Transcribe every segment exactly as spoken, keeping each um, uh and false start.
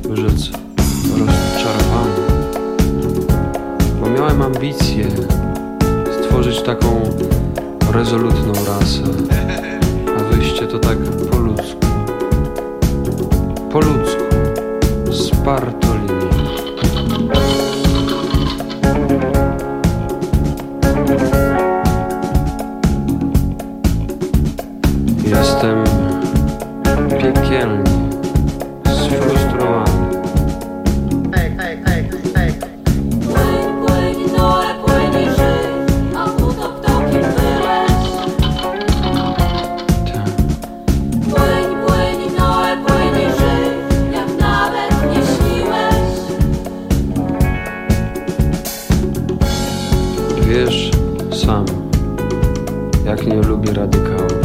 rzec rozczarowany, bo miałem ambicje stworzyć taką rezolutną rasę, a wyjście to tak po ludzku, po ludzku, z Bartolini. Jestem piekielnie sfrustrowany. Hej, hej, hej, hej. Płyń, płyń, Noe, płyń i żyj, a utok tokiem wyleć. Tak. Płyń, płyń, Noe, płyń i żyj, jak nawet nie śniłeś. Wiesz sam, jak nie lubię radykałów.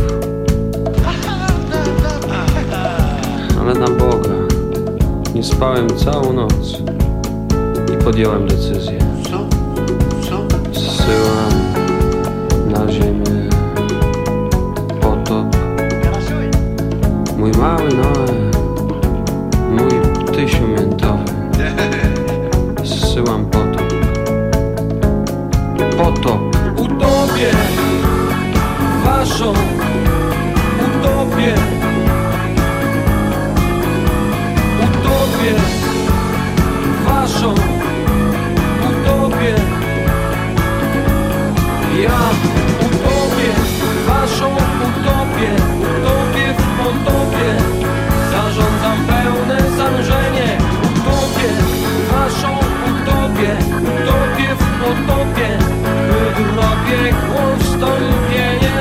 Ale na Boga, nie spałem całą noc i podjąłem decyzję. Co? Co? Zsyłam na ziemię potop. Mój mały Noe, mój ptysiu miętowy. Zsyłam potop. Potop. Utopię waszą utopię. Utopię waszą utopię. Ja utopię waszą utopię. Utopię w potopie. Zarządzam pełne zanurzenie. Utopię waszą utopię. Utopię w potopie. Wydrobię chłostąpienie.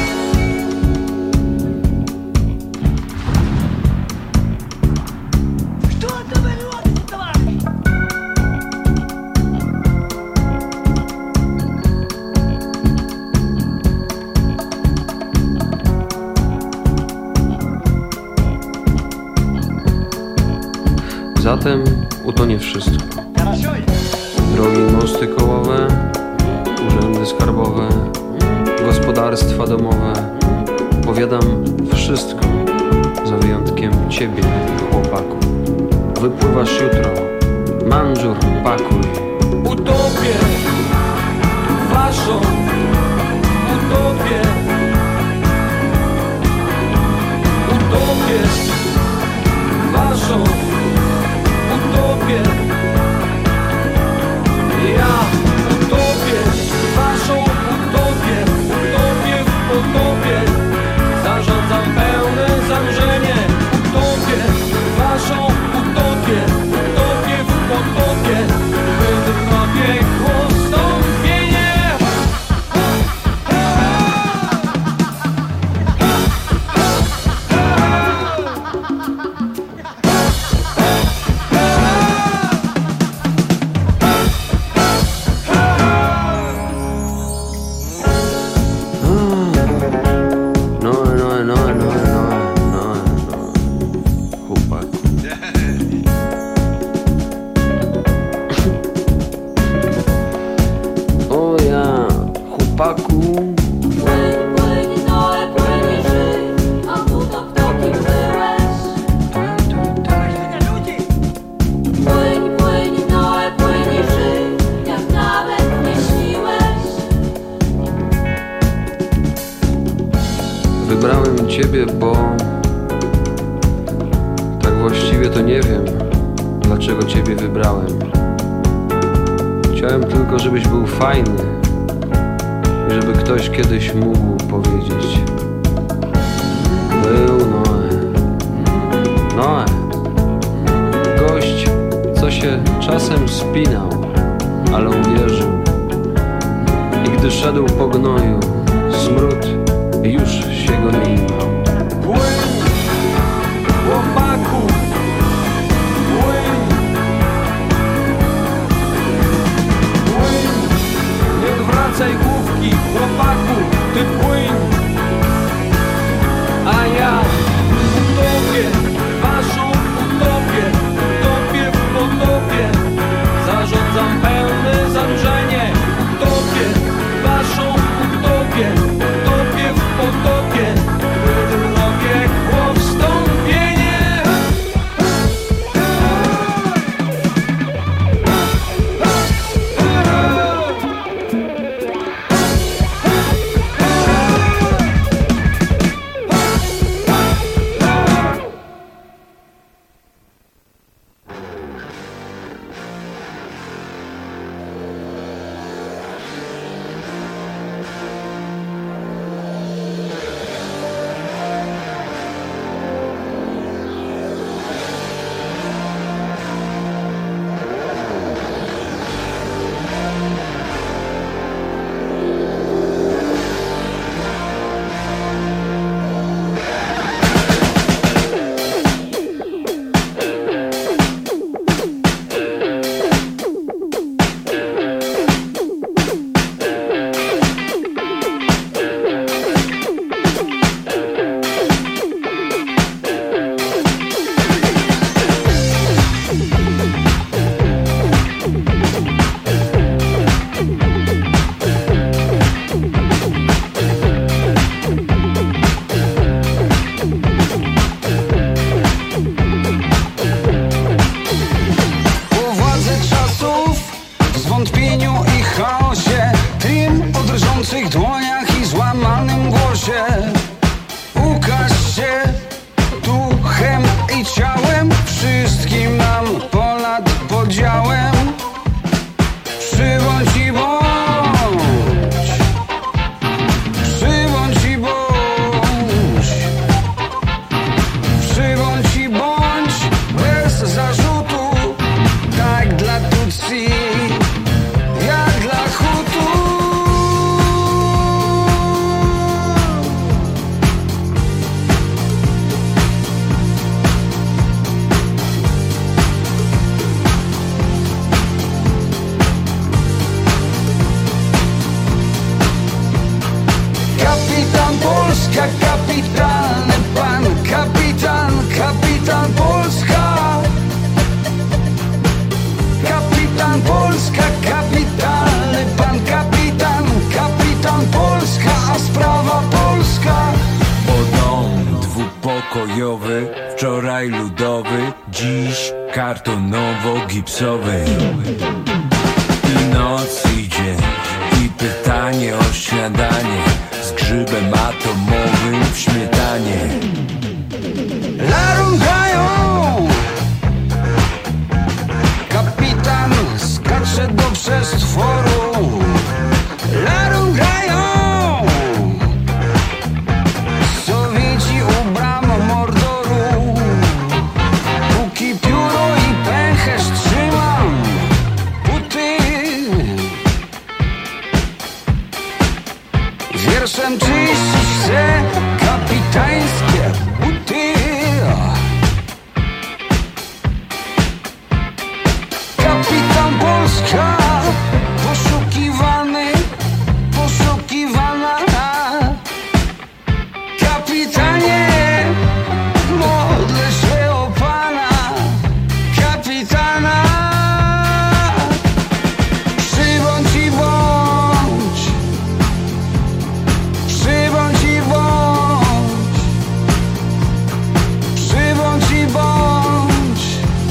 Zatem utonie wszystko. Drogi mosty kołowe, urzędy skarbowe, gospodarstwa domowe. Powiadam wszystko, za wyjątkiem ciebie, chłopaku. Wypływasz jutro, manżur pakuj. Utopię waszą utopię. Utopię waszą utopię. Ja utopię waszą utopię. Utopię w potopie. Zarządzam pełne zanurzenie. Utopię waszą utopię. Utopię w potopie. Wydrobię chłostąpienie. No, no, no, no, no, no, no, chłopaku. O ja, chłopaku. Płyń, płyń, Noe, płyń i żyj, a utok tokiem byłeś. Płyń, płyń, Noe, płyń i żyj, jak nawet nie śniłeś. Wybrałem ciebie, bo tak właściwie to nie wiem, dlaczego ciebie wybrałem. Chciałem tylko, żebyś był fajny i żeby ktoś kiedyś mógł powiedzieć: był Noe. Noe. Gość, co się czasem spinał, ale uwierzył. I gdy szedł po gnoju, smród już się go nie imał. Płyń, chłopaku, płyń. Płyń, nie odwracaj główki, chłopaku, ty płyń. A ja utopię waszą utopię. Utopię w potopie. Zarządzam pełne zanurzenie. Utopię waszą utopię. Utopię w potopie. Wydrobię kraj ludowy, dziś kartonowo-gipsowy. I noc i dzień, i pytanie o śniadanie z grzybem atomowym w śmietanie. Larungają! Kapitan skacze do przestworu. Larungają! Sowieci u bram Mordoru. Póki pióro i pęcherz trzymam buty, wierszem czyścić chcę kapitańskie buty. Kapitan Polska, poszukiwany, poszukiwana. Kapitanie, modlę się o Pana, kapitana. Przybądź i bądź, przybądź i bądź, przybądź i bądź,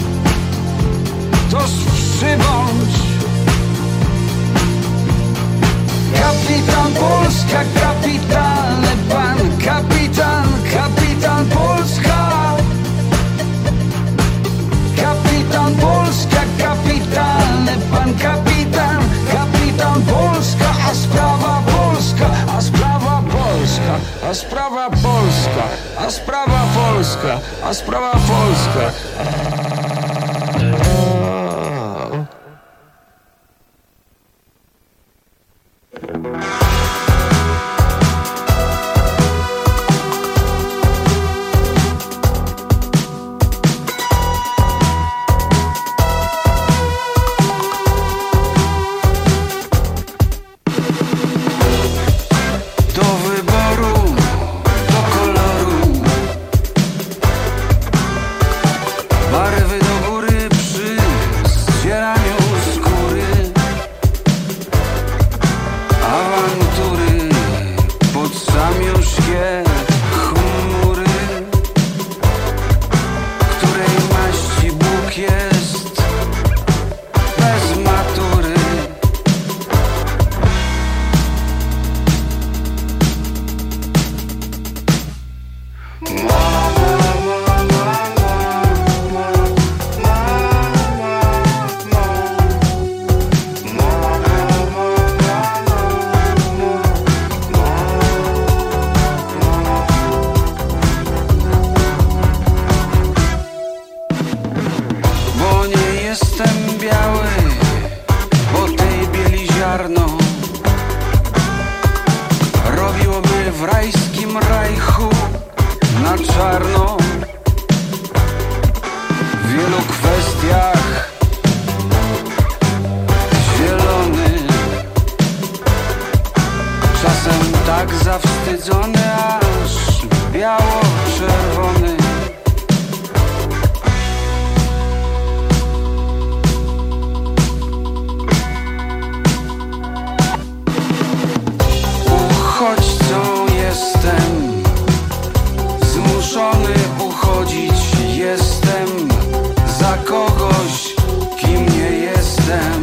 toż przybądź. Kapitan Polska, kapitalny pan, kapitan, kapitan Polska. Kapitan Polska, kapitalny pan, kapitan, kapitan Polska. A sprawa polska, a sprawa polska, a sprawa polska, a sprawa polska, a sprawa polska. Do wyboru, do koloru, barwy do góry przy zdzieraniu skóry, awantury pod samiuszkie chmury, której maści Bóg jest bez matury. Bo nie jestem biały, bo tej bieli ziarno robiłoby w rajskim rajchu na czarno. W wielu kwestiach zielony, czasem tak zawstydzony, aż biało-czerwony. Uchodźcą jestem, zmuszony uchodzić jestem za kogoś, kim nie jestem.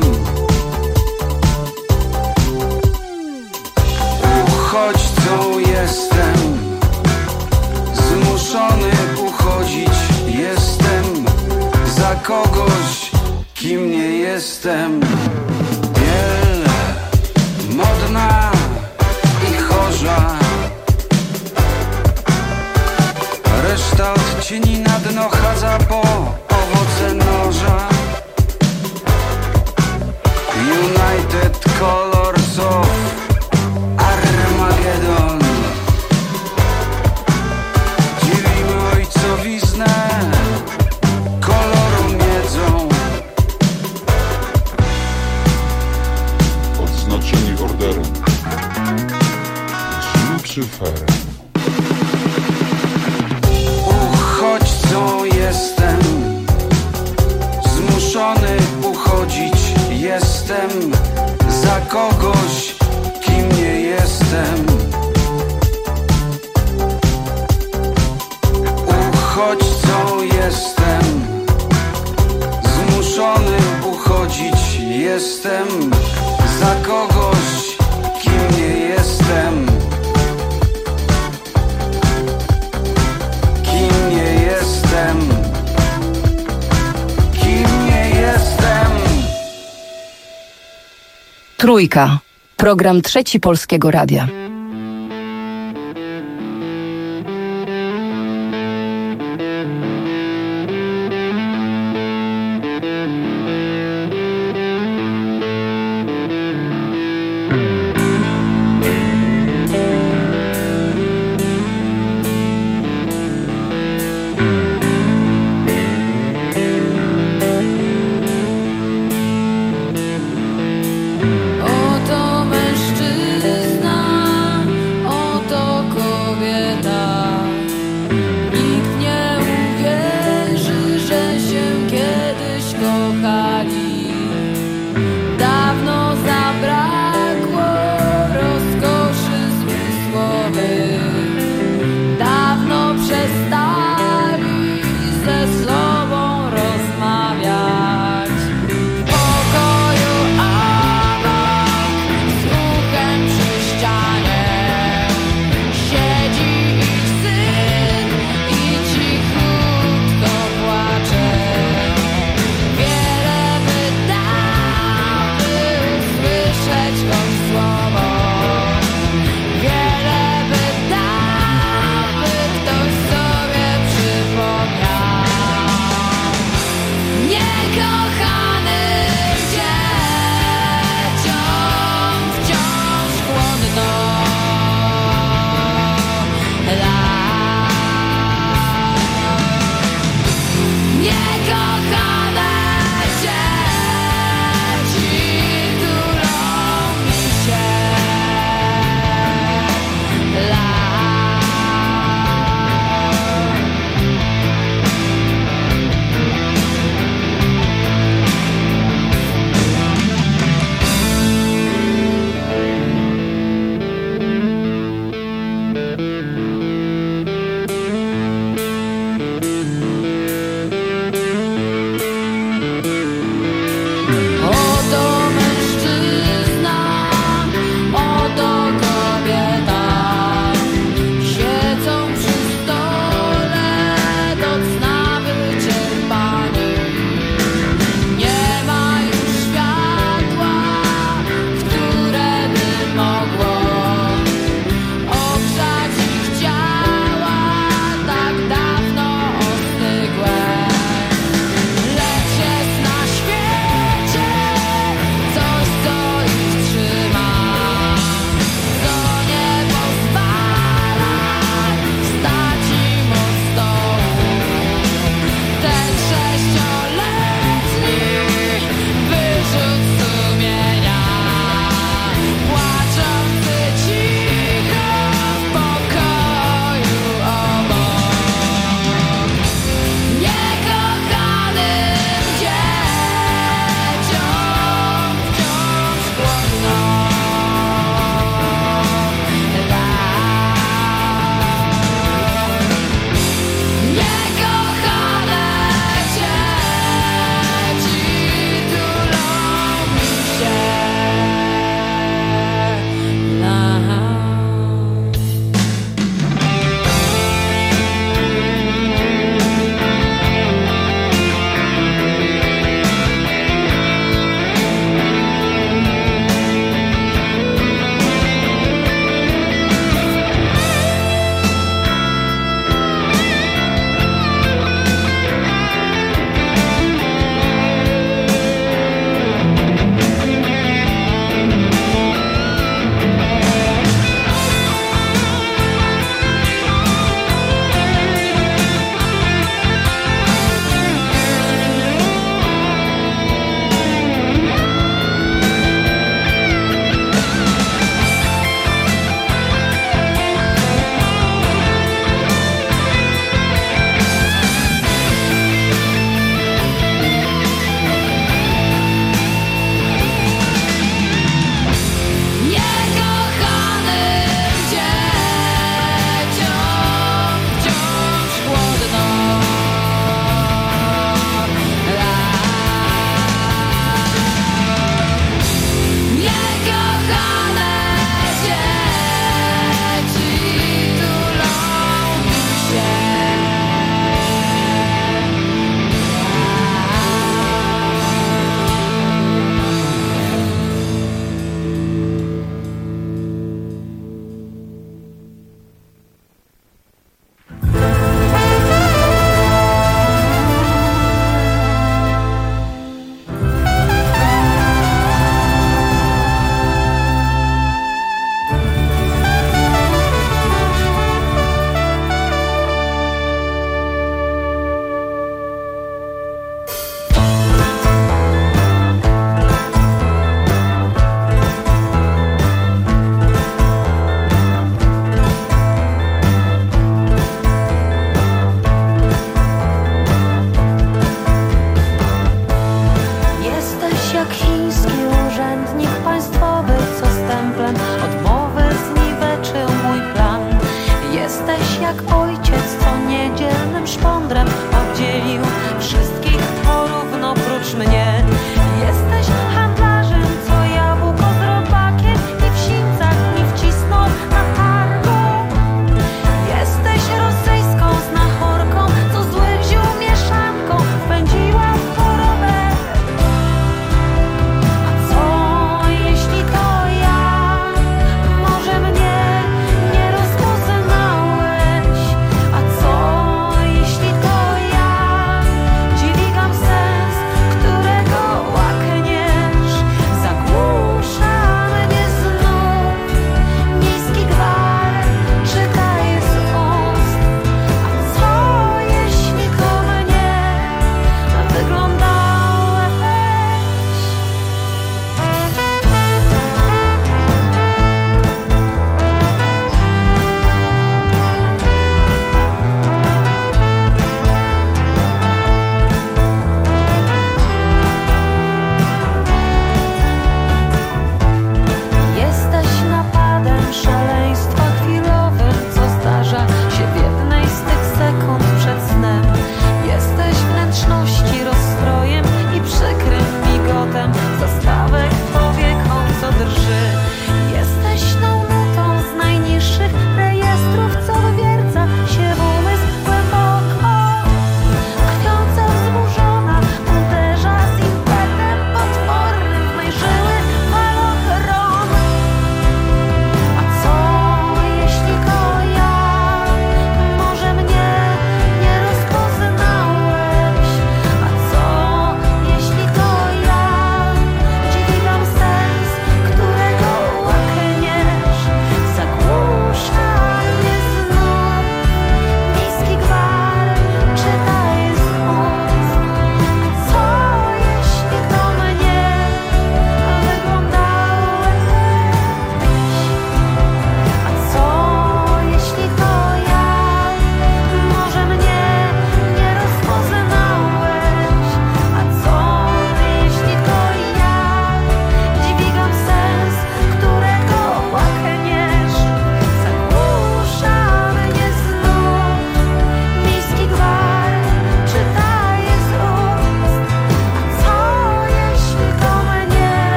Uchodźcą jestem, zmuszony uchodzić jestem za kogoś, kim nie jestem. Biel modna i chorza, reszta odcieni na dno chadza po owoce noża. United Colors of Armageddon. Dzielimy ojcowiznę koloru miedzą. Odznaczeni orderem z Lucyferem. Uchodźcą jestem, Jestem za kogoś, kim nie jestem. Kim nie jestem. Kim nie jestem. Trójka. Program Trzeci Polskiego Radia. Oto mężczyzna.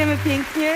Dziękujemy pięknie.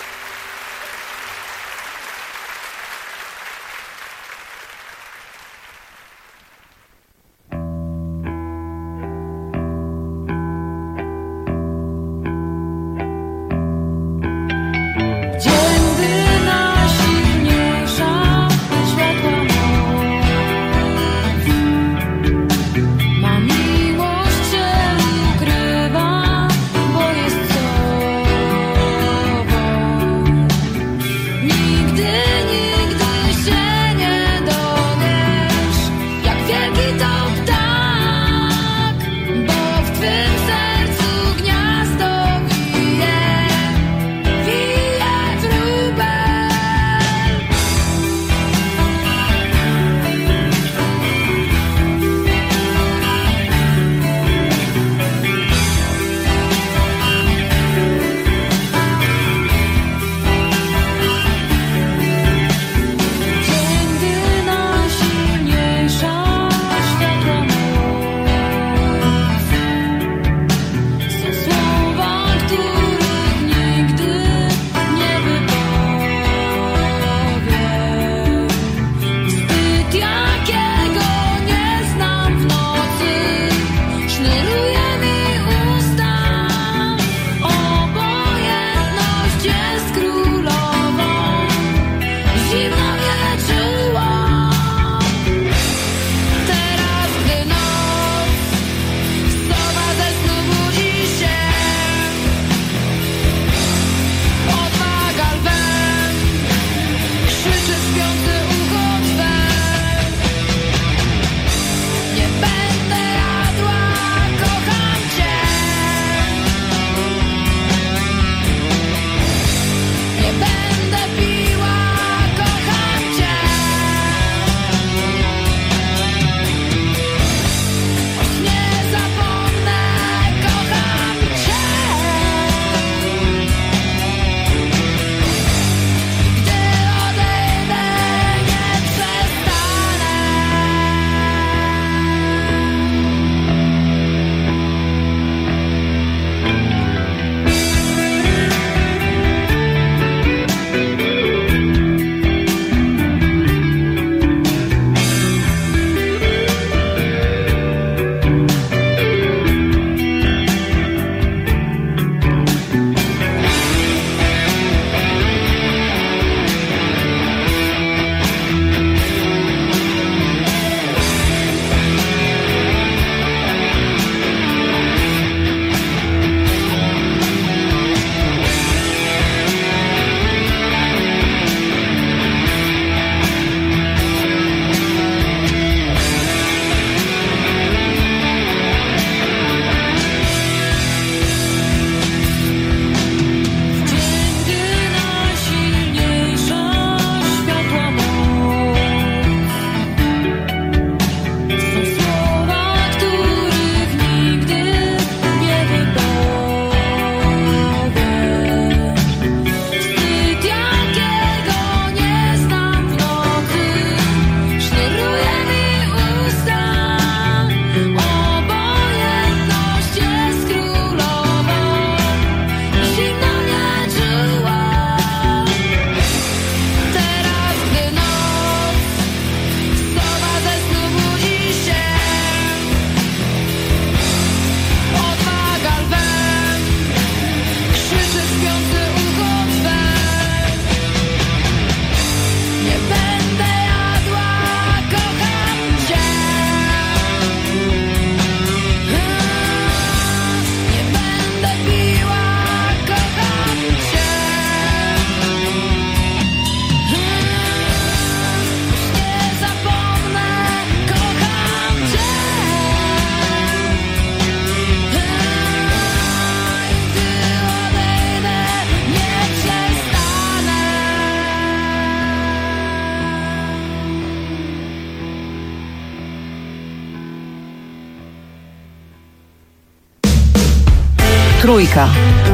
Trójka.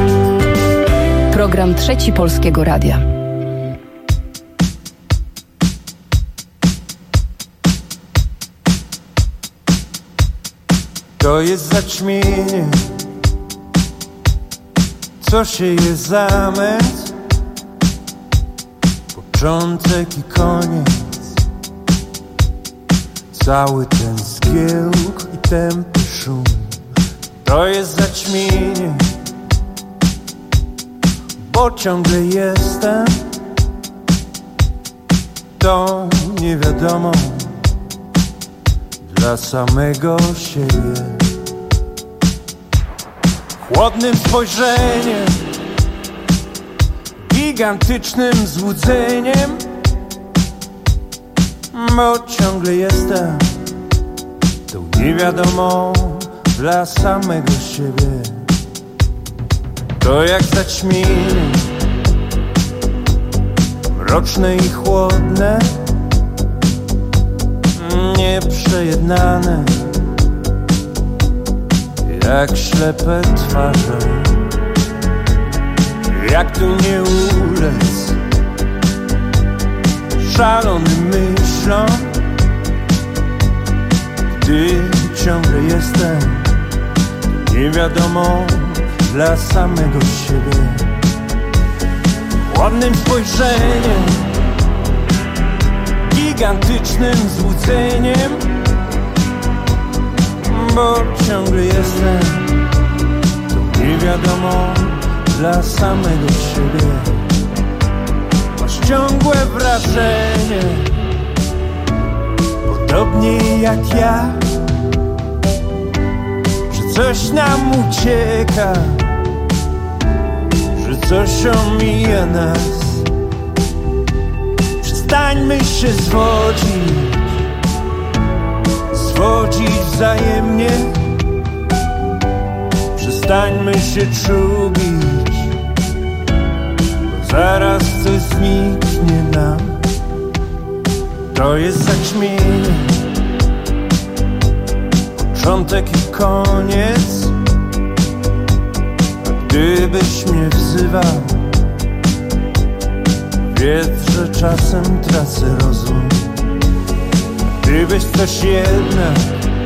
Program Trzeci Polskiego Radia. To jest zaćmienie, co się je zamęt, początek i koniec. Cały ten zgiełk i tępy szum to jest zaćmienie, bo ciągle jestem tą niewiadomą dla samego siebie. Chłodnym spojrzeniem, gigantycznym złudzeniem, bo ciągle jestem tą niewiadomą dla samego siebie. To jak zaćmienie, mroczne i chłodne, nieprzejednane, jak ślepe twarze. Jak tu nie ulec szalonym myślom, gdy ciągle jestem niewiadomą dla samego siebie. Ładnym spojrzeniem, gigantycznym złudzeniem, bo ciągle jestem tą niewiadomą dla samego siebie. Masz ciągłe wrażenie, podobnie jak ja, że coś nam ucieka, że coś omija nas. Przestańmy się zwodzić, zwodzić wzajemnie. Przestańmy się czubić, bo zaraz coś zniknie nam. To jest zaćmienie, początek i koniec. A gdybyś mnie wzywał, wiedz, że czasem tracę rozum. Gdybyś coś jednak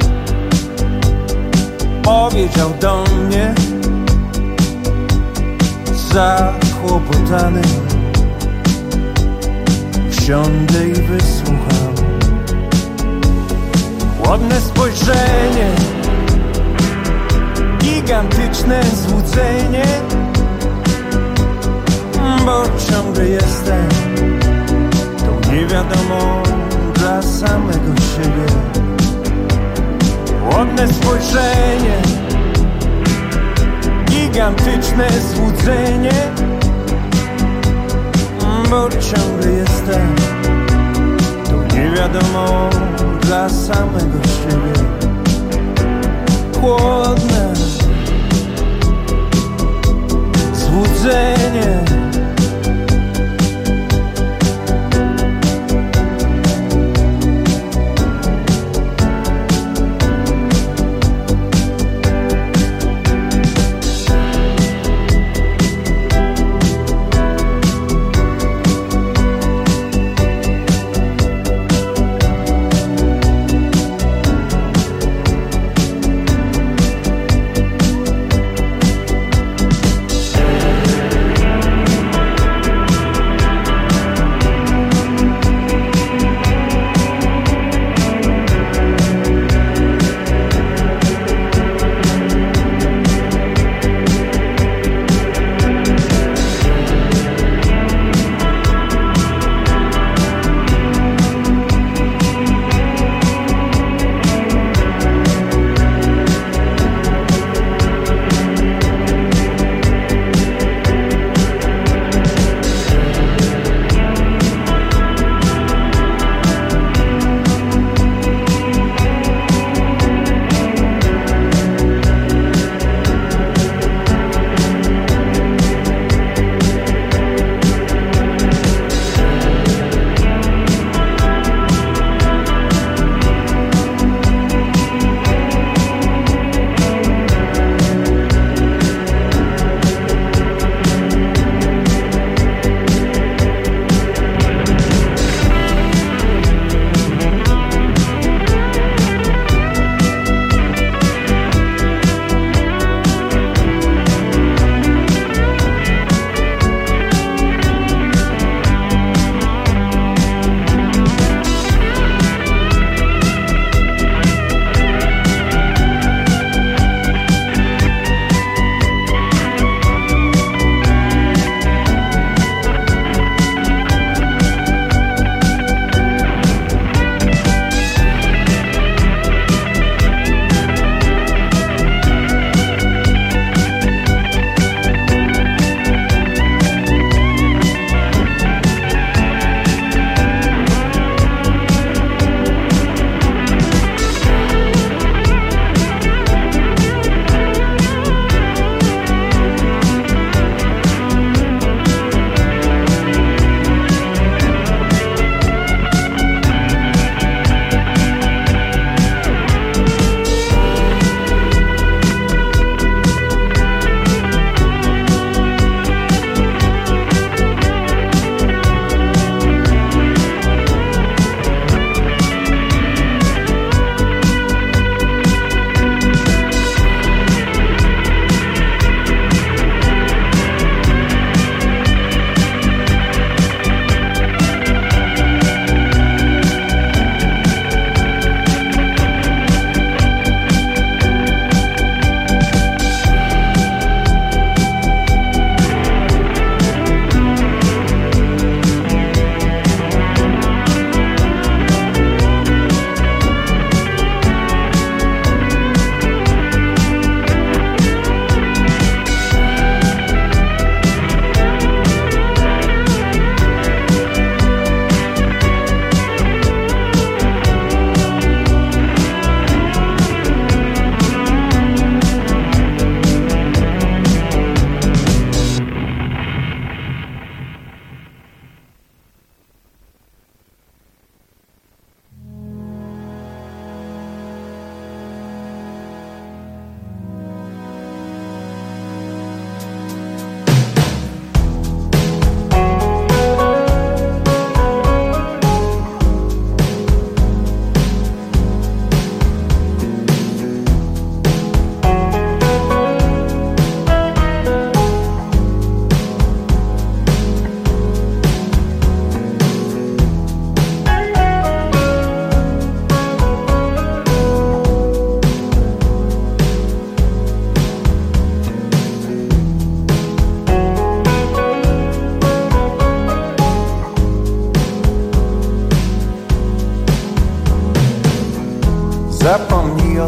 powiedział do mnie, zakłopotany, wsiądę i wysłucham. Ładne spojrzenie, gigantyczne złudzenie, bo ciągle jestem tą niewiadomą dla samego siebie. Ładne spojrzenie, gigantyczne złudzenie, bo ciągle jestem tą niewiadomą dla samego siebie. Chłodne złudzenie,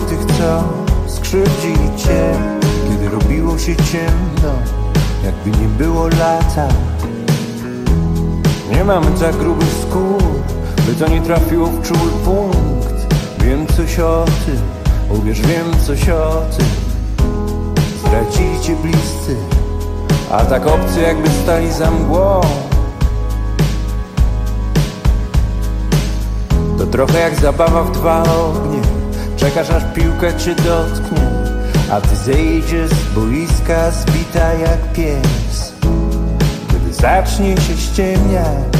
tych, co skrzywdzili cię, kiedy robiło się ciemno, jakby nie było lata. Nie mamy tak grubych skór, by to nie trafiło w czuły punkt. Wiem coś o tym, uwierz, wiem coś o tym. Zdradzili cię bliscy, a tak obcy jakby stali za mgłą. To trochę jak zabawa w dwa ognie. Czekasz aż piłka cię dotknie, a ty zejdziesz z boiska zbita jak pies. Kiedy zacznie się ściemniać,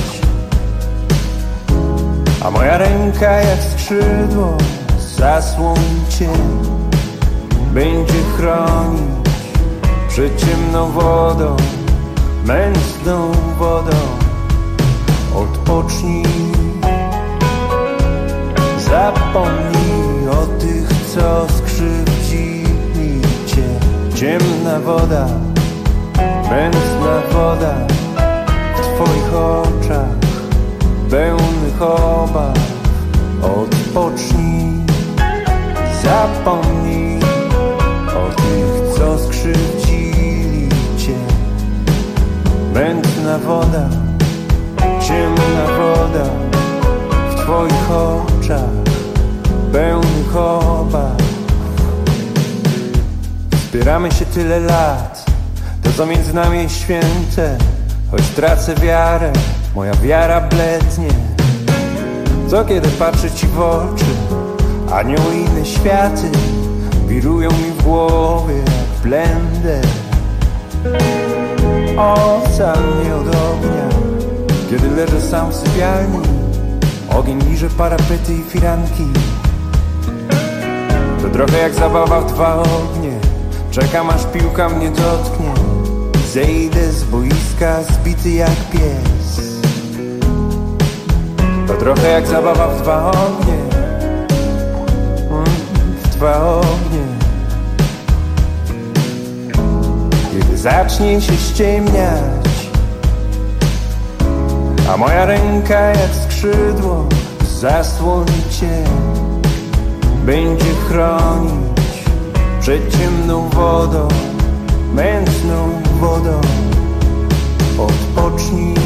a moja ręka jak skrzydło zasłoni cię, będzie chronić przed ciemną wodą, mętną wodą. Odpocznij, zapomnij o tych, co skrzywdzili cię. Ciemna woda, mętna woda w twoich oczach pełnych obaw. Odpocznij, zapomnij o tych, co skrzywdzili cię. Mętna woda, ciemna woda w twoich oczach pełnych obaw. Wspieramy się tyle lat, to co między nami jest święte. Choć tracę wiarę, moja wiara blednie. Co kiedy patrzę ci w oczy, anioły i inne światy wirują mi w głowie jak blender. Ocal mnie od ognia, kiedy leżę sam w sypialni. Ogień liże parapety i firanki. To trochę jak zabawa w dwa ognie. Czekam aż piłka mnie dotknie. Zejdę z boiska zbity jak pies. To trochę jak zabawa w dwa ognie. W dwa ognie. Kiedy zacznie się ściemniać, a moja ręka jak skrzydło zasłoni cię, będzie chronić przed ciemną wodą, mętną wodą. Odpocznij,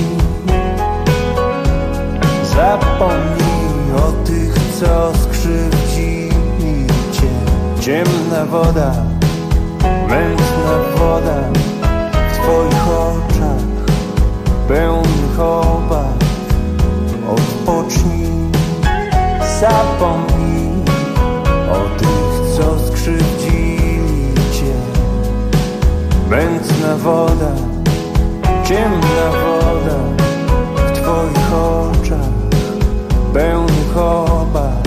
zapomnij o tych, co skrzywdzili cię. Ciemna woda, mętna woda w twoich oczach pełnych obaw. Odpocznij, zapomnij o tych, co skrzywdzili cię. Mętna woda, ciemna woda w twoich oczach pełnych obaw.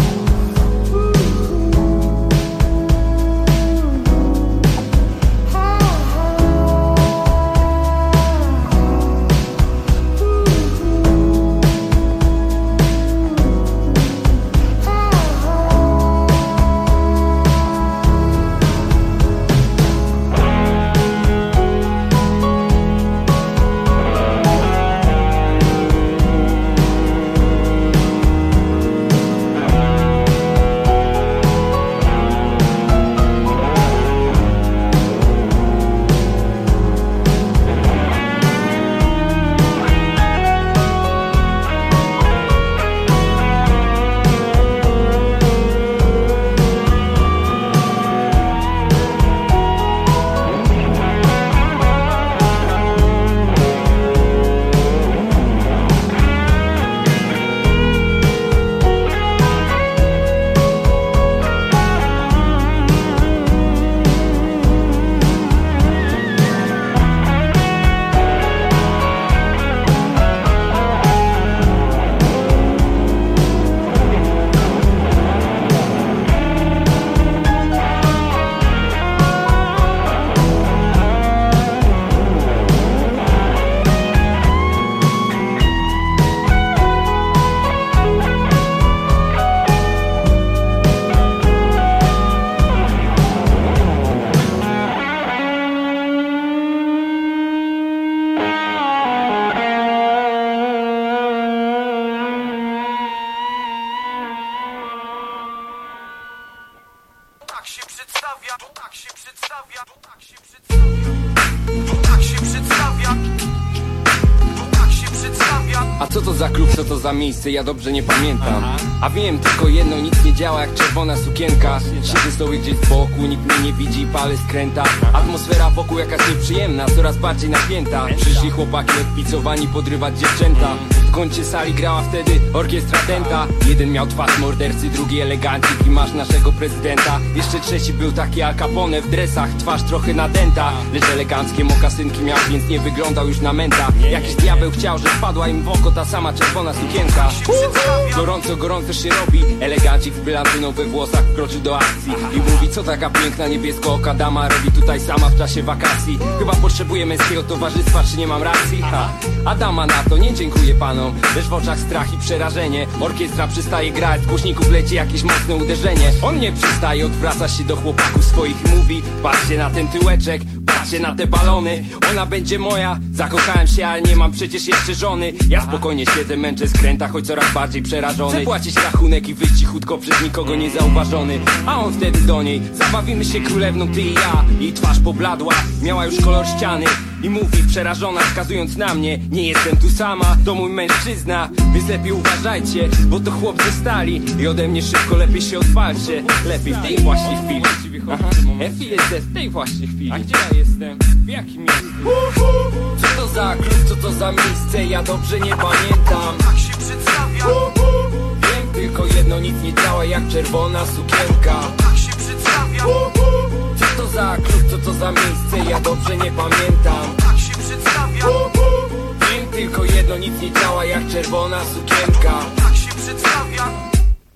A co to za klub, co to za miejsce, ja dobrze nie pamiętam. A wiem tylko jedno, nic nie działa jak czerwona sukienka. Siedzę sobie gdzieś z boku, nikt mnie nie widzi, palę skręta. Atmosfera wokół jakaś nieprzyjemna, coraz bardziej napięta. Przyszli chłopaki odpicowani podrywać dziewczęta. W kącie sali grała wtedy orkiestra Denta. Jeden miał twarz mordercy, drugi elegancik i masz naszego prezydenta. Jeszcze trzeci był taki Al Capone w dresach, twarz trochę nadęta. Lecz eleganckie mokasynki miał, więc nie wyglądał już na menta. Jakiś diabeł chciał, że wpadła im w oko ta sama czerwona sukienka. Gorąco, gorąco się robi. Elegancik w brylantyną we włosach wkroczył do akcji i mówi, co taka piękna niebieskooka dama robi tutaj sama w czasie wakacji. Chyba potrzebuje męskiego towarzystwa, czy nie mam racji? Ha. A dama na to, nie dziękuję panom. Lecz w oczach strach i przerażenie. Orkiestra przestaje grać, z głośników leci jakieś mocne uderzenie. On nie przystaje, odwraca się do chłopaków swoich i mówi, patrzcie na ten tyłeczek, patrzcie na te balony. Ona będzie moja, zakochałem się, ale nie mam przecież jeszcze żony. Ja spokojnie siedzę, męczę skręta, choć coraz bardziej przerażony. Chcę płacić rachunek i wyjść cichutko przez nikogo niezauważony. A on wtedy do niej, zabawimy się królewną ty i ja. Jej twarz pobladła, miała już kolor ściany i mówi przerażona, wskazując na mnie, nie jestem tu sama, to mój mężczyzna. Więc lepiej uważajcie, bo to chłopcy stali i ode mnie szybko lepiej się odwalcie. Lepiej w tej właśnie chwili. Aha, Efi jest w tej właśnie chwili. A gdzie ja jestem? W jakim miejscu? Co to za klub, co to za miejsce? Ja dobrze nie pamiętam. Tak się przedstawia. Wiem tylko jedno, nic nie działa jak czerwona sukienka. Tak się przedstawia. Co to za klub, co to za miejsce? Ja dobrze nie pamiętam. Tak się przedstawia. Wiem tylko jedno, nic nie działa jak czerwona sukienka. Tak się przedstawia.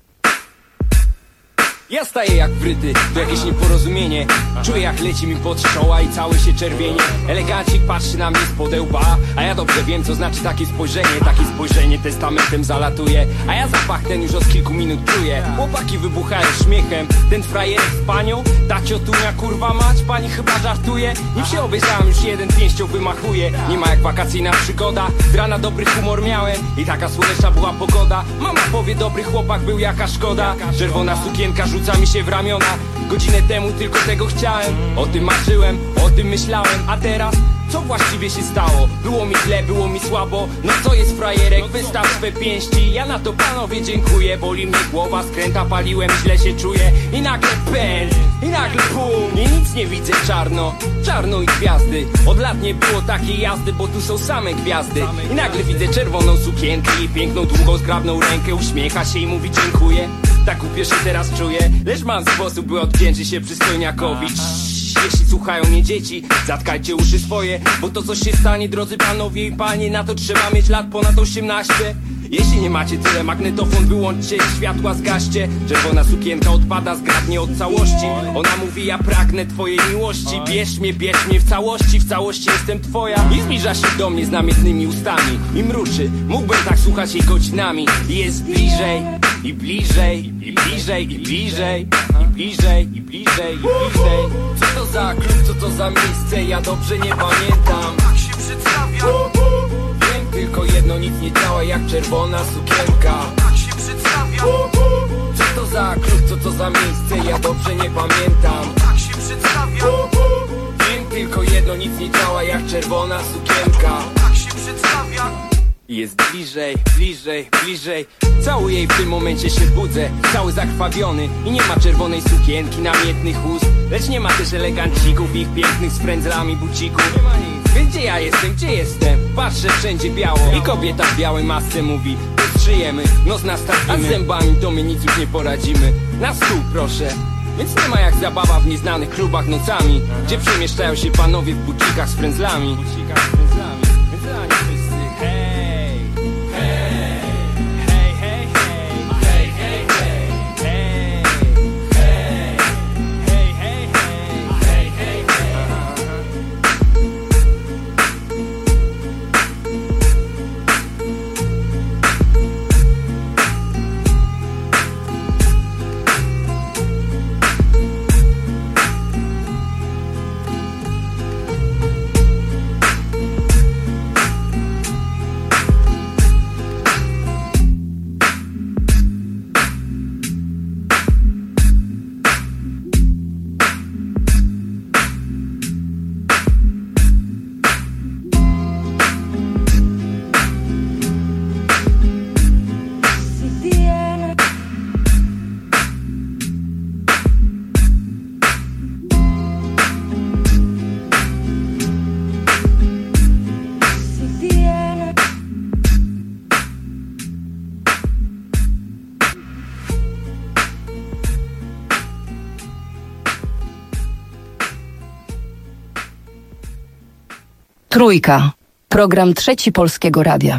Ja staję jak wryty, to jakieś nieporozumienie. Czuję jak leci mi pod czoła i cały się czerwienie. Elegancik patrzy na mnie z podełba, a ja dobrze wiem co znaczy takie spojrzenie. Takie spojrzenie testamentem zalatuje, a ja zapach ten już od kilku minut czuję. Chłopaki wybuchają śmiechem, ten frajerek z panią, ta ciotunia kurwa mać, pani chyba żartuje. Nim się obejrzałem już jeden pięścią wymachuje. Nie ma jak wakacyjna przygoda, z rana dobry humor miałem i taka słoneczna była pogoda. Mama powie dobry chłopak był, jaka szkoda. Czerwona sukienka rzuca mi się w ramiona. Godzinę temu tylko tego chciałem, o tym marzyłem, o tym myślałem. A teraz, co właściwie się stało? Było mi źle, było mi słabo. No co jest frajerek, wystaw swe pięści. Ja na to panowie dziękuję. Boli mnie głowa, skręta paliłem, źle się czuję. I nagle pęd, i nagle bum. I nic nie widzę, czarno, czarno i gwiazdy. Od lat nie było takiej jazdy, bo tu są same gwiazdy. I nagle widzę czerwoną sukienkę i piękną, długą, zgrabną rękę. Uśmiecha się i mówi dziękuję. Tak głupio się teraz czuję, lecz mam sposób, by odwdzięczyć się przystojniakowi. Jeśli słuchają mnie dzieci, zatkajcie uszy swoje, bo to co się stanie, drodzy panowie i panie, na to trzeba mieć lat ponad osiemnaście. Jeśli nie macie tyle, magnetofon wyłączcie, światła zgaście. Czerwona sukienka odpada zgrabnie od całości. Ona mówi, ja pragnę twojej miłości. Bierz mnie, bierz mnie w całości, w całości jestem twoja. I zbliża się do mnie z namiętnymi ustami i mruczy, mógłbym tak słuchać jej godzinami. I jest bliżej, i bliżej, i bliżej, i bliżej, i bliżej, i bliżej, i bliżej. Co to za klub, co to za miejsce? Ja dobrze nie pamiętam. Tak się przedstawia. Wiem tylko jedno, nic nie działa jak czerwona sukienka. Tak się przedstawia. Co to za klub, co to za miejsce? Ja dobrze nie pamiętam. Tak się przedstawia. Wiem tylko jedno, nic nie działa jak czerwona sukienka. Tak się przedstawia. Jest bliżej, bliżej, bliżej. Całuję jej, w tym momencie się budzę, cały zakrwawiony. I nie ma czerwonej sukienki, namiętnych ust, lecz nie ma też elegancików, ich pięknych z frędzlami bucików. Więc gdzie ja jestem, gdzie jestem? Patrzę wszędzie biało i kobieta w białej masce mówi, szyjemy, nos nastawimy, a z zębami to my nic już nie poradzimy. Na stół proszę. Więc nie ma jak zabawa w nieznanych klubach nocami, gdzie przemieszczają się panowie w bucikach z frędzlami. Więc dla nich wszyscy hej. Trójka. Program Trzeci Polskiego Radia.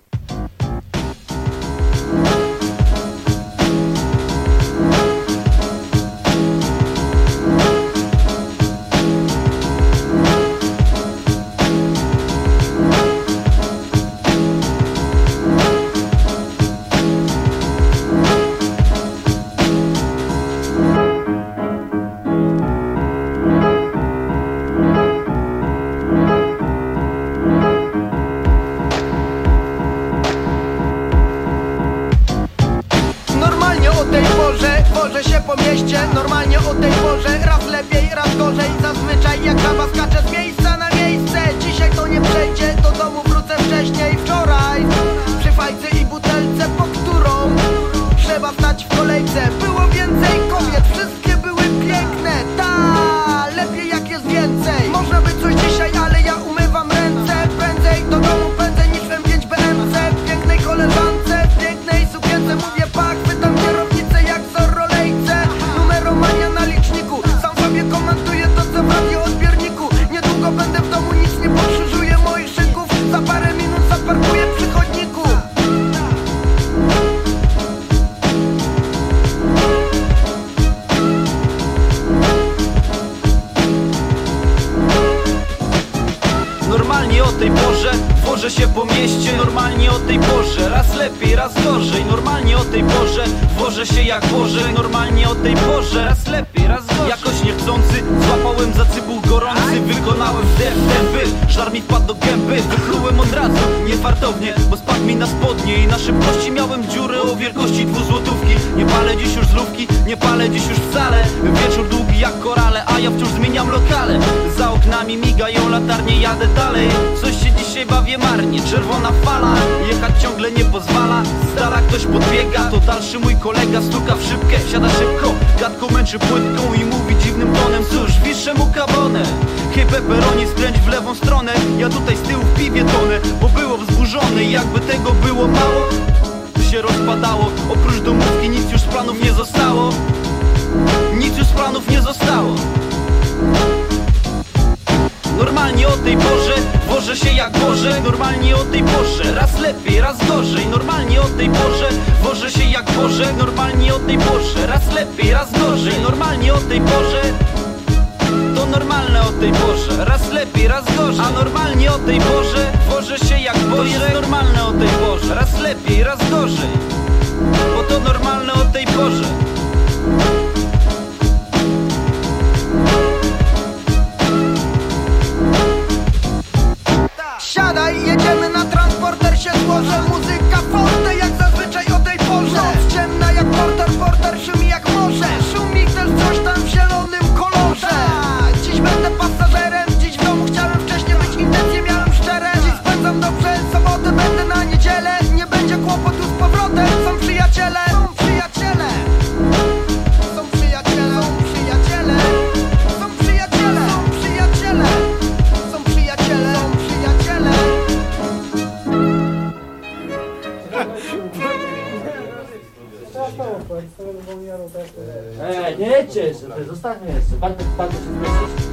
Normalnie o tej porze, raz lepiej, raz gorzej. Zazwyczaj jak baba skacze z miejsca na miejsce. Dzisiaj to nie przejdzie, do domu wrócę wcześniej. Wczoraj przy fajce i butelce, po którą trzeba stać w kolejce. Było więcej kobiet, wszystkie były piękne. Ta, lepiej jak jest więcej. Można by coś dzisiaj, ale ja umywam ręce. Prędzej do domu pędzę niż w M pięć B M C. W pięknej koleżance, w pięknej sukience. Mówię pak, pytam kierownicę jak Zorrolejce. Numeromania na liczniku, sam sobie komentuję to co w radioodbiorniku. Niedługo będę w domu, nic nie pokrzyżuję moich szyków. Za parę minut zaparkuję przy chodniku. Normalnie o tej porze wożę się po mieście. Normalnie o tej porze, raz lepiej, raz gorzej. Normalnie o tej porze wożę się jak Boże. Normalnie o tej porze, raz lepiej, raz gorzej. Jakoś niechcący złapałem za cybuł gorący. Wykonałem wdech, dęby, żar mi wpadł do gęby. Wyplułem od razu, niefartownie, bo spadł mi na spodnie. I na szybkości miałem dziurę o wielkości dwuzłotówki. Nie palę dziś już zlówki, nie palę dziś już wcale. Wieczór długi jak korale, a ja wciąż zmieniam lokale. Za oknami migają latarnie, jadę dalej. Coś się dzisiaj bawię marnie, czerwona fala. Jechać ciągle nie pozwala. Z dala ktoś podbiega, to dalszy mój kolega. Stuka w szybkę, wsiada szybko, gadką męczy płytką i mówi dziwnym tonem. Cóż, wiszę mu kabonę. Hej peperoni, skręć w lewą stronę. Ja tutaj z tyłu w piwie tonę, bo było wzburzone i jakby tego było mało, się rozpadało. Oprócz domówki nic już z planów nie zostało. Nic już z planów nie zostało. Normalnie o tej porze wożę się jak Boże. Normalnie o tej porze, raz lepiej, raz gorzej. Normalnie o tej porze wożę się jak Boże. Normalnie o tej porze, raz lepiej, raz gorzej. Normalnie o tej porze, to normalne o tej porze, raz lepiej, raz gorzej. A normalnie o tej porze wożę się jak Boże. To jest normalne o tej porze, raz lepiej, raz gorzej. Bo to normalne o tej porze. Siadaj, jedziemy na transporter, się złożę. Muzyka forte jak zazwyczaj o tej porze. Noc ciemna jak porter, porter szumi jak morze. Szumi też coś tam w zielonym kolorze. Dziś będę pasażerem, dziś w domu chciałem wcześniej być, intencje miałem szczere. Dziś spędzam dobrze, sobotę będę na niedzielę. Nie będzie kłopotu z powrotem, są przyjaciele. Są przyjaciele. Są przyjaciele. Są przyjaciele. Są przyjaciele. Są przyjaciele. Są przyjaciele. Są przyjaciele. Ej, nie jedźcie jeszcze, zostawmy jeszcze. Bartek, Bartek się zgłosić.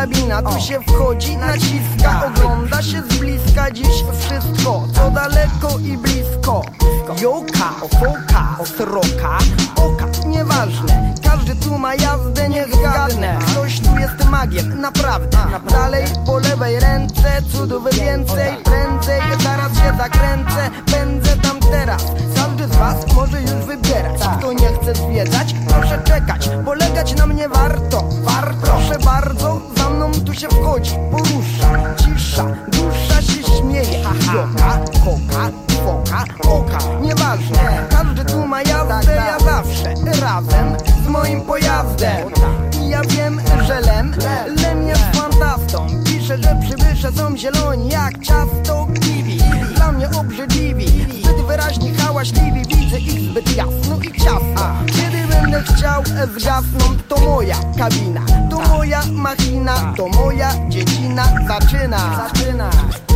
karabina, tu się wchodzi, naciska, ogląda się z bliska dziś wszystko, co daleko i blisko. Joka, foka, sroka, oka, nieważne, każdy tu ma jazdę, nie zgadnę. Ktoś tu jest magiem, naprawdę. Dalej po lewej ręce, cudów więcej, prędzej, zaraz się zakręcę, pędzę tam teraz. Każdy z was może już wybierać. Kto nie chce zwiedzać, proszę czekać, polegać na mnie warto, warto. Proszę bardzo, za mną tu się wchodzi, porusza, cisza, dusza się śmieje. Joka, koka, foka, oka, nieważne, każdy tu ma jazdę, ja zawsze razem z moim pojazdem. I ja wiem, że lem, lem jest fantastą. Pisze, że przybysze są zieloni jak ciasto kiwi. Dla mnie obrzydliwi, zbyt wyraźnie hałaśliwi. Widzę ich zbyt jasno i ciasno. Kiedy będę chciał, zgasną. To moja kabina, to moja machina, to moja dziedzina zaczyna. Zaczyna.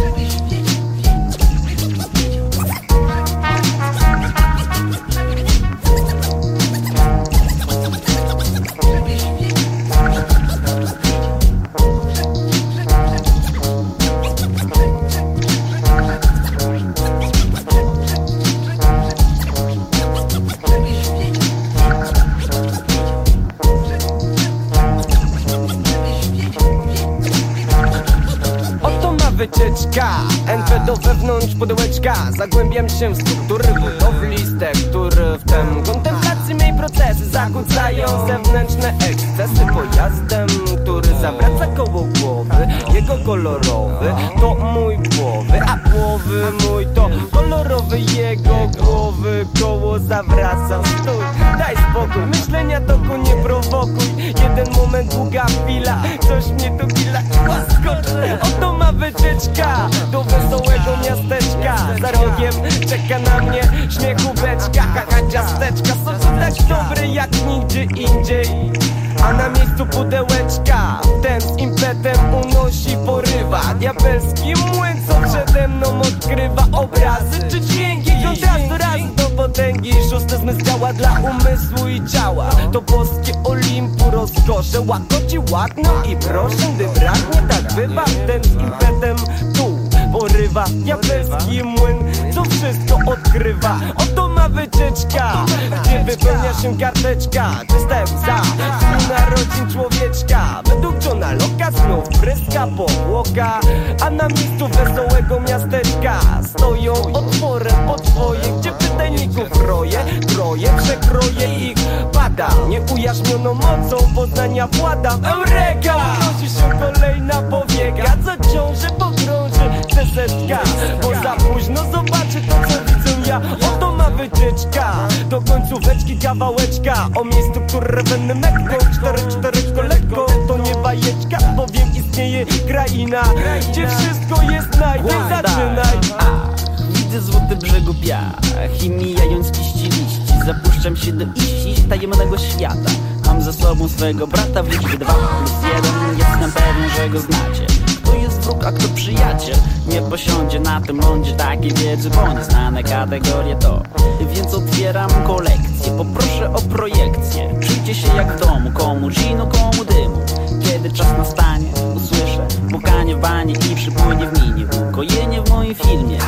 Wycieczka, N P do wewnątrz pudełeczka. Zagłębiam się w struktury budowli, z tektur wtem kontemplacji mej procesy zakłócają zewnętrzne ekscesy. Pojazdem, który zawraca koło głowy, jego kolorowy to mój głowy, a głowy mój to kolorowy jego głowy. Koło zawraca, stój, daj spokój, myślenia toku nie prowokuj. Jeden moment, długa chwila, coś mnie tu gila i łaskoczy. Oto ma wycieczka do wesołego miasteczka. Za rogiem czeka na mnie śmiechóweczka. Haha, ciasteczka są tu tak dobre jak nigdzie indziej. A na miejscu pudełeczka ten z impetem unosi, porywa. Diabelski młyn, co przede mną odkrywa obrazy czy dźwięki kontrastu raz do potęgi. Szósty zmysł działa dla umysłu i ciała. To boskie Olimpu rozkosze łagodzi, ładno i proszę, gdy braknie, tak bywa. Ten z impetem tu porywa. Diabelski młyn, co wszystko odkrywa. Oto ma wycieczka, gdzie wypełnia się karteczka. Czyste łza z narodzin człowieczka. Według Johna Locke'a znów pryska powłoka. A na miejscu wesołego miasteczka stoją otworem potwoje, gdzie pytajników roje, troje, przekroje ich pada. Nieujaśnioną mocą poznania władam. Eureka! Unosi się kolejna powieka, co ciąży pogrąży sesetka. Bo za późno zobaczy to, co widzę ja. Oto ma wycieczka do końcóweczki kawałeczka. O miejscu, które będę mekką. Cztery, cztereczko lekko, to nie bajeczka. Bowiem istnieje kraina, gdzie wszystko jest naj. Więc zaczynaj. Widzę złoty brzegu piach i mijając liści liści zapuszczam się do iści tajemnego świata. Mam ze sobą swego brata w liczbie dwa plus jeden. Jestem pewien, że go znacie. Kto jest wróg, a kto przyjaciel? Nie posiądzie na tym lądzie takiej wiedzy, bo nieznane kategorie to. Więc otwieram kolekcję, poproszę o projekcję. Czujcie się jak w domu, komu ginu, komu dymu. Kiedy czas nastanie, usłyszę pukanie w banie i przypłynie w minie ukojenie w moim filmie.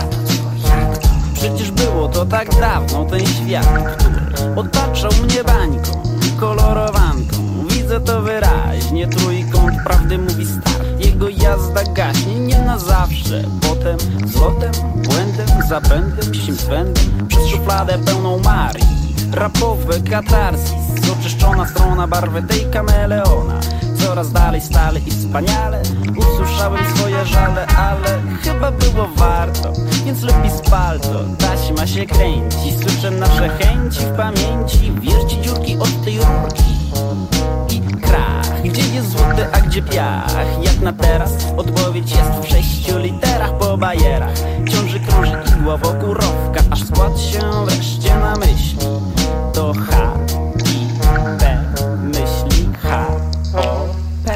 Przecież było to tak dawno, ten świat, który otaczał mnie bańką, kolorowanką. Widzę to wyraźnie, trójkąt prawdy mówi start. Jego jazda gaśnie nie na zawsze. Potem złotem, błędem, zapędem, simpędem przez szufladę pełną Marii. Rapowy katarsis, oczyszczona strona barwy tej kameleona. Coraz dalej, stale i wspaniale usłyszałem swoje żale, ale chyba było warto, więc lepiej spal to. Taśma się kręci, słyszę nasze chęci w pamięci. Wierci dziurki od tej rurki i krach. Gdzie jest złoty, a gdzie piach? Jak na teraz odpowiedź jest w sześciu literach po bajerach. Ciąży krąży igła wokół rowka, aż skład się wreszcie na myśli. To H I P myśli H O P.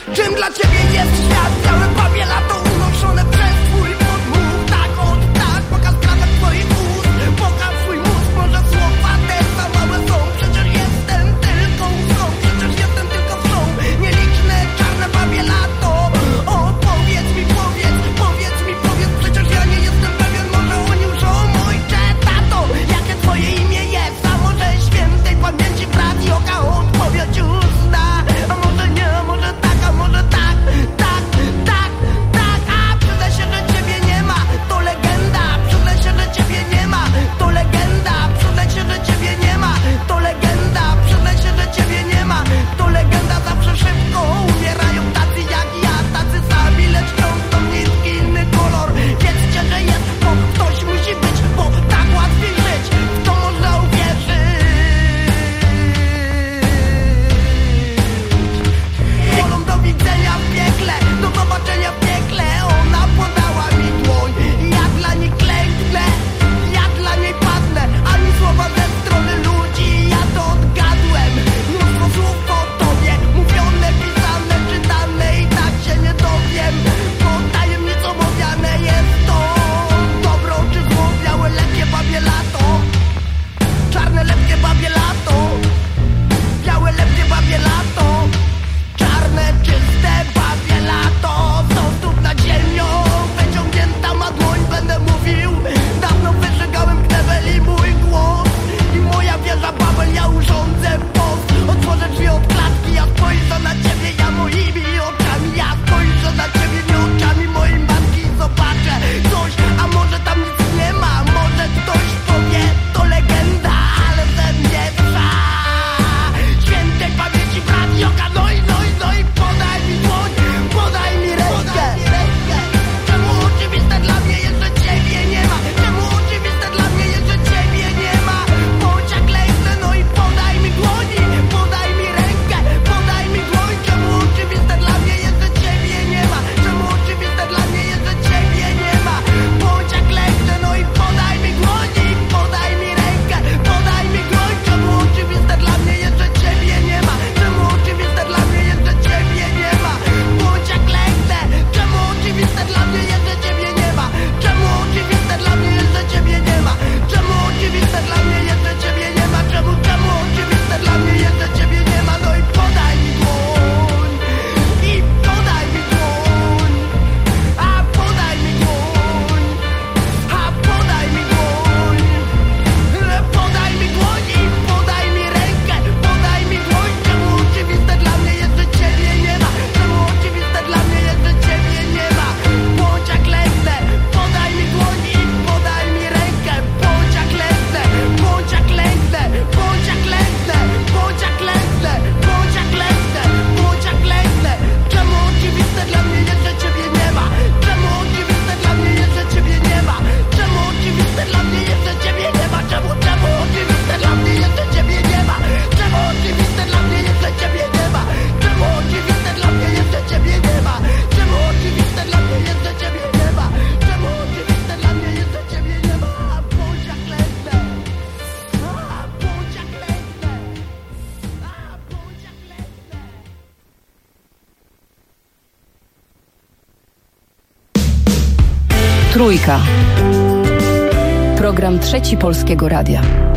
Czym dla ciebie jest świat? Białe babie lato unoszone przez twój podmuch. Tak od tak, pokaż prawdę twoich ust. Pokaż swój mózg, może słowa te za małe są. Przecież jestem tylko łzą, przecież jestem tylko wrzą. Nieliczne czarne babie lato. O, powiedz mi, powiedz, powiedz mi, powiedz. Przecież ja nie jestem pewien, może oni łżą. Ojcze, tato, jakie twoje imię jest? A może świętej pamięci brat Joka odpowiedź uzna? A może nie, a może tak, a może tak, tak, tak, tak. A przyznaj się, że ciebie nie ma, to legenda. Przyznaj się, że ciebie nie ma, to legenda. Przyznaj się, że ciebie nie ma, to legenda. Przyznaj się, że ciebie nie ma, to legenda. Zawsze szybko umierają tacy jak ja, tacy sami, lecz wciąż to niski inny kolor. Wiedzcie, że jest, bo ktoś musi być, bo tak łatwiej żyć, w to można uwierzyć. Wolą do widzenia w piekle, do zobaczenia w piekle. Ona podała mi dłoń i ja dla niej klęknę, ja dla niej padnę. Ani słowa ze strony ludzi, ja to odgadłem. Mnóstwo słów po tobie, mówione, pisane, czytane i tak się nie dowiem, bo tajemnicą owiane jest to. Dobro czy zło, białe, lepkie babie lato. Czarne, lepkie babie lato. Białe, lepkie babie lato. Czarne, czyste babie lato. Są stóp nad ziemią, wyciągnięta ma dłoń. Będę mówił, dawno wyżygałem knebel i mój głos. I moja wieża Babel, ja urządzę post. Otworzę drzwi od klatki, ja spojrzę na ciebie, ja moimi oczami. Ja spojrzę na ciebie nie oczami mojej matki i zobaczę coś, a może tam nic nie ma. Może ktoś powie, to legenda, ale ze mnie trwa. Świętej pamięci brat Joka, no i no i no i podaj mi dłoń, podaj mi rękę. Czemu oczywiste dla mnie jest, że ciebie nie ma? Czemu oczywiste dla mnie jest, że ciebie nie ma? Bądź jak lejce, no i podaj mi dłoni, podaj mi rękę, podaj mi dłoń. Czemu oczywiste dla mnie jest, że ciebie nie ma? Czemu oczywiste dla mnie jest, że ciebie nie ma? Bądź jak lejce, no i podaj mi dłoni, podaj mi rękę, podaj mi dłoń. Czemu oczywiste dla mnie jest, że ciebie nie ma? Czemu oczywiste dla mnie jest, że ciebie nie ma? Bądź jak lejce, czemu oczywiste dla mnie jest, że ciebie nie ma? Czemu oczywiste dla mnie jest, że ciebie nie ma? Czemu oczywiste dla mnie jest, że ciebie nie ma? Czemu, czemu oczywiste dla mnie jest, że ciebie nie ma? No i podaj mi dłoń, i podaj mi dłoń, a podaj mi dłoń, a podaj mi dłoń, podaj mi dłoń i podaj mi rękę, podaj mi dłoń. Czemu oczywiste dla mnie jest, że ciebie nie ma? Czemu oczywiste dla mnie jest, że ciebie nie ma? Bądź jak lecę, podaj mi dłoń i podaj mi rękę. Bądź jak lecę, bądź jak lecę, bądź jak lecę, bądź jak lecę, bądź jak lecę, bądź jak lecę. Czemu oczywiste dla mnie jest, że ciebie nie ma? Czemu oczywiste dla mnie jest, że ciebie nie ma? Czemu oczywiste dla mnie jest, że ciebie nie ma? Czemu, czemu oczywiste dla mnie jest, że ciebie nie ma? Czemu oczywiste dla mnie jest, że ciebie nie ma? Czemu oczywiste dla mnie jest, że ciebie nie ma? Czemu oczywiste dla mnie jest, że ciebie nie ma? Czemu oczywiste dla mnie jest, że ciebie nie ma? A bądź jak lecę, a bądź jak lecę, a bądź jak lecę. Trójka. Program Trzeci Polskiego Radia.